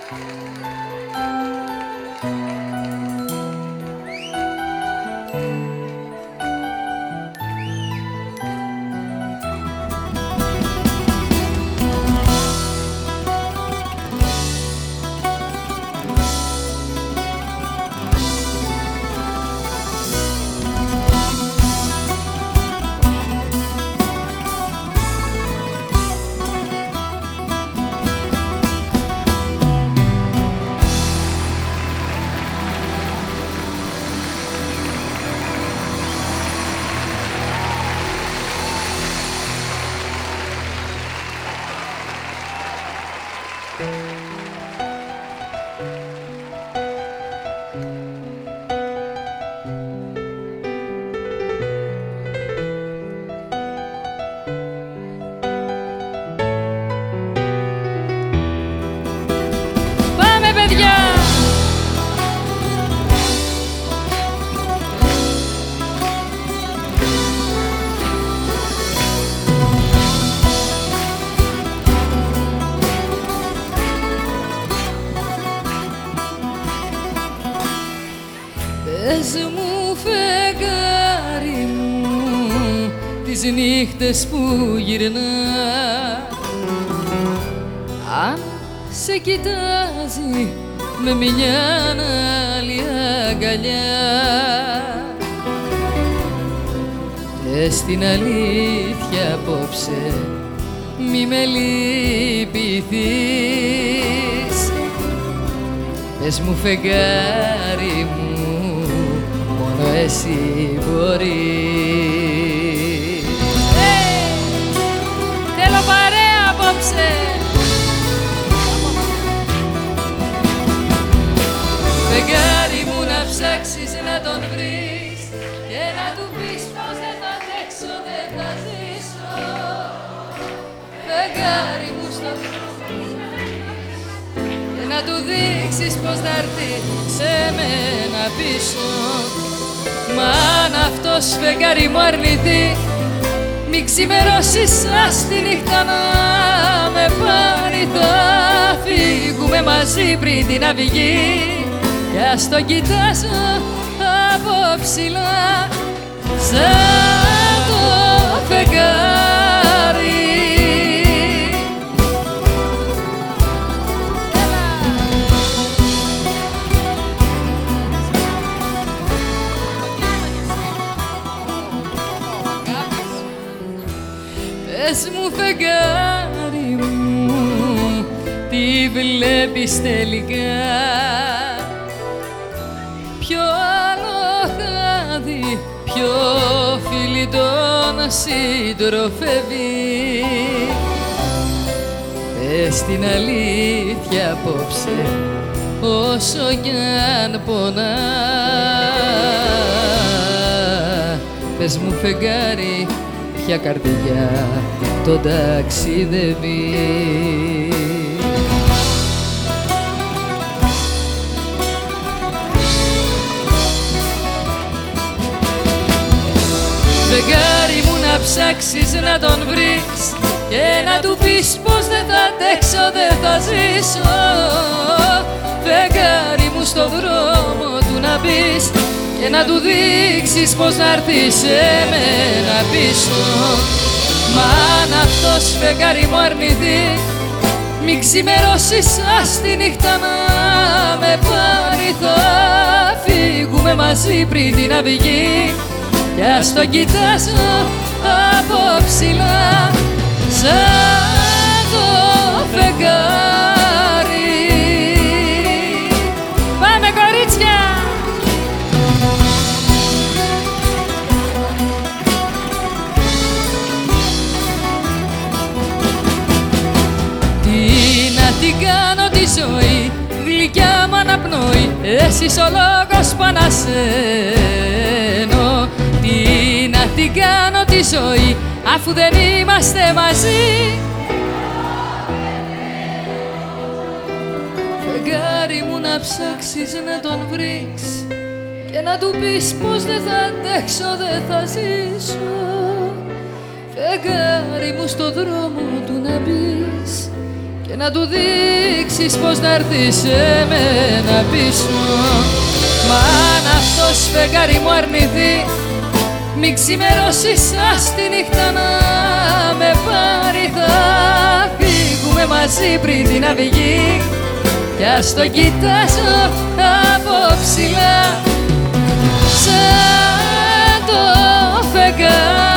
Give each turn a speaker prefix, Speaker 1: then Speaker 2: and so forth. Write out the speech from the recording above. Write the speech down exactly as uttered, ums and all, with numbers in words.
Speaker 1: Πες μου φεγγάρι μου τις νύχτες που γυρνά, αν σε κοιτάζει με μια άλλη αγκαλιά, και στην αλήθεια απόψε μη με λυπηθείς. Πες μου φεγγάρι μου, μόνο εσύ μπορείς. Hey! Θέλω παρέα απόψε. Φεγγάρι μου να ψάξεις να τον βρεις και να του πεις πως δεν θα αντέξω, δεν θα ζήσω. Φεγγάρι μου στο δρόμο και να του δείξεις πως θα έρθει σε μένα πίσω. Μα αν αυτός φεγγάρι μου αρνηθεί, μη ξημερώσεις ας τη νύχτα να με πάρει. Θα φύγουμε μαζί πριν την αυγή κι ας το κοιτάζω από ψηλά σαν το φεγγάρι. Πες μου φεγγάρι μου, τι βλέπεις τελικά, ποιο άλλο χάδι, ποιο φίλι τον συντροφεύει. Πες την αλήθεια απόψε όσο κι αν πονά. Πες μου φεγγάρι, ποια καρδιά τον ταξιδεύει. Φεγγάρι μου να ψάξεις να τον βρεις και να του πεις πως δεν θα αντέξω, δεν θα ζήσω. Φεγγάρι μου στο δρόμο του να μπεις και να του δείξεις πως θα έρθει σε μένα πίσω. Μα αν αυτός φεγγάρι μου αρνηθεί, μη ξημερώσεις ας τη νύχτα να με πάρει. Θα φύγουμε μαζί πριν την αυγή κι ας το κοιτάζω από ψηλά σαν το φεγγάρι. Πάμε κορίτσια! Τι να την κάνω τη ζωή, γλυκιά μ' αναπνοή, εσύ ο λόγος που ανασένω. Τι να την κάνω τη ζωή, αφού δεν είμαστε μαζί. Φεγγάρι μου να ψάξεις να τον βρεις και να του πεις πως δεν θα αντέξω, δεν θα ζήσω. Φεγγάρι μου στο δρόμο του να μπεις και να του δείξεις πως να έρθει σε μένα πίσω. Μα αν αυτός φεγγάρι μου αρνηθεί, μην ξημερώσει σαν τη νύχτα να με πάρει. Θα φύγουμε μαζί πριν την αυγή κι ας το κοιτάζω από ψηλά σαν το φεγγάρι